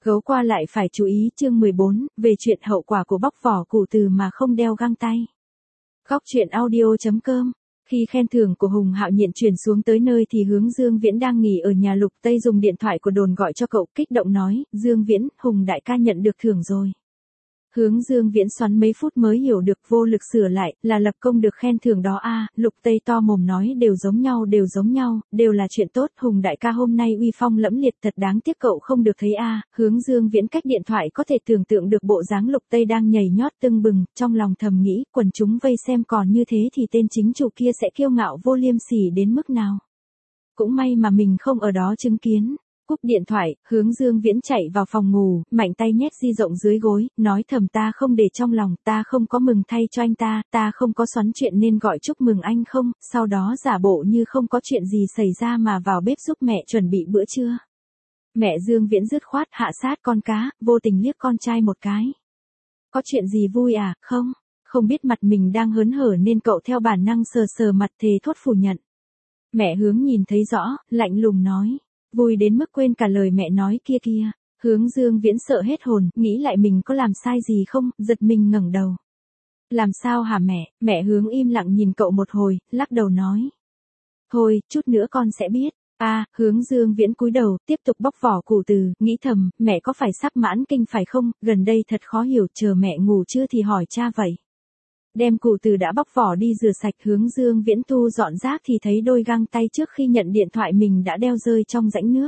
Gấu qua lại phải chú ý chương 14, về chuyện hậu quả của bóc vỏ củ từ mà không đeo găng tay. Góc truyện audio.com. Khi khen thưởng của Hùng Hạo Nhiên chuyển xuống tới nơi thì Hướng Dương Viễn đang nghỉ ở nhà Lục Tây dùng điện thoại của đồn gọi cho cậu, kích động nói, Dương Viễn, Hùng đại ca nhận được thưởng rồi. Hướng Dương Viễn xoắn mấy phút mới hiểu được, vô lực sửa lại, là lập công được khen thưởng đó à. Lục Tây to mồm nói, đều giống nhau, đều là chuyện tốt, Hùng đại ca hôm nay uy phong lẫm liệt, thật đáng tiếc cậu không được thấy à. Hướng Dương Viễn cách điện thoại có thể tưởng tượng được bộ dáng Lục Tây đang nhảy nhót tưng bừng, trong lòng thầm nghĩ, quần chúng vây xem còn như thế thì tên chính chủ kia sẽ kiêu ngạo vô liêm sỉ đến mức nào. Cũng may mà mình không ở đó chứng kiến. Cúp điện thoại, Hướng Dương Viễn chạy vào phòng ngủ, mạnh tay nhét di rộng dưới gối, nói thầm ta không để trong lòng, ta không có mừng thay cho anh ta không có xoắn chuyện nên gọi chúc mừng anh không, sau đó giả bộ như không có chuyện gì xảy ra mà vào bếp giúp mẹ chuẩn bị bữa trưa. Mẹ Dương Viễn dứt khoát hạ sát con cá, vô tình liếc con trai một cái. Có chuyện gì vui à, không biết mặt mình đang hớn hở nên cậu theo bản năng sờ sờ mặt thề thốt phủ nhận. Mẹ Hướng nhìn thấy rõ, lạnh lùng nói. Vui đến mức quên cả lời mẹ nói kia. Hướng Dương Viễn sợ hết hồn, nghĩ lại mình có làm sai gì không, giật mình ngẩng đầu. Làm sao hả mẹ? Mẹ Hướng im lặng nhìn cậu một hồi, lắc đầu nói. Thôi, chút nữa con sẽ biết. Hướng Dương Viễn cúi đầu, tiếp tục bóc vỏ củ từ, nghĩ thầm, mẹ có phải sắp mãn kinh phải không, gần đây thật khó hiểu, chờ mẹ ngủ chưa thì hỏi cha vậy. Đem củ từ đã bóc vỏ đi rửa sạch, Hướng Dương Viễn thu dọn rác thì thấy đôi găng tay trước khi nhận điện thoại mình đã đeo rơi trong rãnh nước.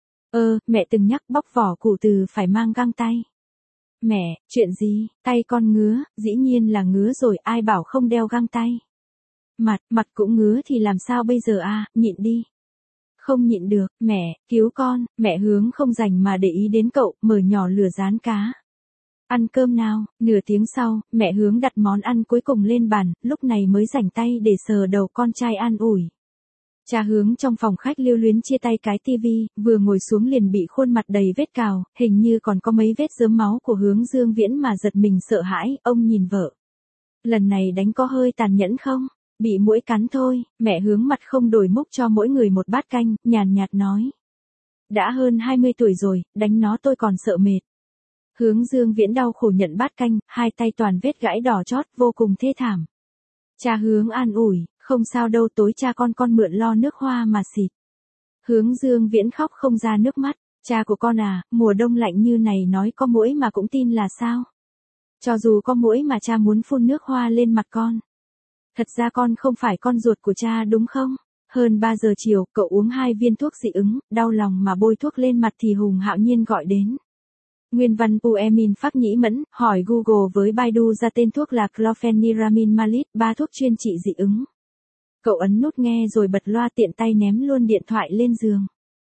Mẹ từng nhắc bóc vỏ củ từ phải mang găng tay. Mẹ, chuyện gì, tay con ngứa, dĩ nhiên là ngứa rồi, ai bảo không đeo găng tay. Mặt cũng ngứa thì làm sao bây giờ nhịn đi. Không nhịn được, mẹ, cứu con, mẹ Hướng không dành mà để ý đến cậu, mở nhỏ lửa rán cá. Ăn cơm nào, nửa tiếng sau, mẹ Hướng đặt món ăn cuối cùng lên bàn, lúc này mới rảnh tay để sờ đầu con trai an ủi. Cha Hướng trong phòng khách lưu luyến chia tay cái tivi, vừa ngồi xuống liền bị khuôn mặt đầy vết cào, hình như còn có mấy vết rớm máu của Hướng Dương Viễn mà giật mình sợ hãi, ông nhìn vợ. Lần này đánh có hơi tàn nhẫn không? Bị muỗi cắn thôi, mẹ Hướng mặt không đổi múc cho mỗi người một bát canh, nhàn nhạt nói. Đã hơn 20 tuổi rồi, đánh nó tôi còn sợ mệt. Hướng Dương Viễn đau khổ nhận bát canh, hai tay toàn vết gãi đỏ chót, vô cùng thê thảm. Cha Hướng an ủi, không sao đâu, tối cha con mượn lo nước hoa mà xịt. Hướng Dương Viễn khóc không ra nước mắt, cha của con mùa đông lạnh như này nói có muỗi mà cũng tin là sao? Cho dù có muỗi mà cha muốn phun nước hoa lên mặt con. Thật ra con không phải con ruột của cha đúng không? Hơn 3 giờ chiều, cậu uống 2 viên thuốc dị ứng, đau lòng mà bôi thuốc lên mặt thì Hùng Hạo Nhiên gọi đến. Nguyên văn Puemin Phác Nhĩ Mẫn, hỏi Google với Baidu ra tên thuốc là Chlorpheniramine Maleate, 3 thuốc chuyên trị dị ứng. Cậu ấn nút nghe rồi bật loa tiện tay ném luôn điện thoại lên giường.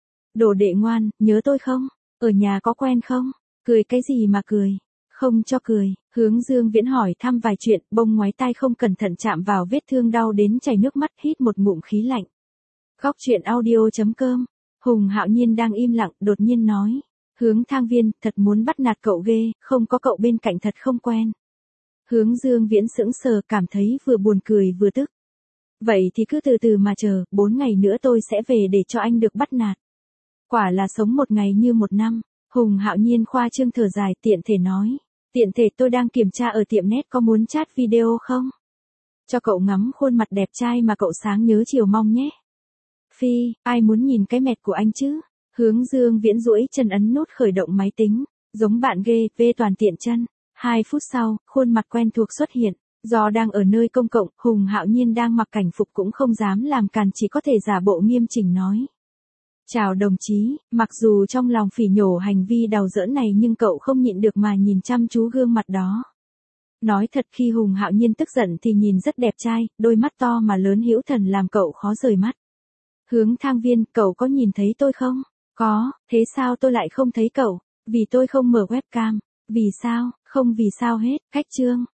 Đồ đệ ngoan, nhớ tôi không? Ở nhà có quen không? Cười cái gì mà cười? Không cho cười. Hướng Dương Viễn hỏi thăm vài chuyện, bông ngoái tai không cẩn thận chạm vào vết thương đau đến chảy nước mắt, hít một ngụm khí lạnh. Góc truyện audio.com. Hùng Hạo Nhiên đang im lặng, đột nhiên nói. Hướng Thang Viên, thật muốn bắt nạt cậu ghê, không có cậu bên cạnh thật không quen. Hướng Dương Viễn sững sờ, cảm thấy vừa buồn cười vừa tức. Vậy thì cứ từ từ mà chờ, 4 ngày nữa tôi sẽ về để cho anh được bắt nạt. Quả là sống một ngày như một năm. Hùng Hạo Nhiên khoa trương thở dài, tiện thể nói. Tiện thể tôi đang kiểm tra ở tiệm net, có muốn chat video không? Cho cậu ngắm khuôn mặt đẹp trai mà cậu sáng nhớ chiều mong nhé. Phi, ai muốn nhìn cái mẹt của anh chứ? Hướng Dương Viễn duỗi chân ấn nút khởi động máy tính. Giống bạn ghê, về toàn tiện chân. 2 phút sau, khuôn mặt quen thuộc xuất hiện. Do đang ở nơi công cộng, Hùng Hạo Nhiên đang mặc cảnh phục cũng không dám làm càn, chỉ có thể giả bộ nghiêm chỉnh nói. Chào đồng chí, mặc dù trong lòng phỉ nhổ hành vi đào giỡn này nhưng cậu không nhịn được mà nhìn chăm chú gương mặt đó. Nói thật khi Hùng Hạo Nhiên tức giận thì nhìn rất đẹp trai, đôi mắt to mà lớn hữu thần làm cậu khó rời mắt. Hướng Thang Viên, cậu có nhìn thấy tôi không? Có, thế sao tôi lại không thấy cậu? Vì tôi không mở webcam. Vì sao? Không vì sao hết, khách trương.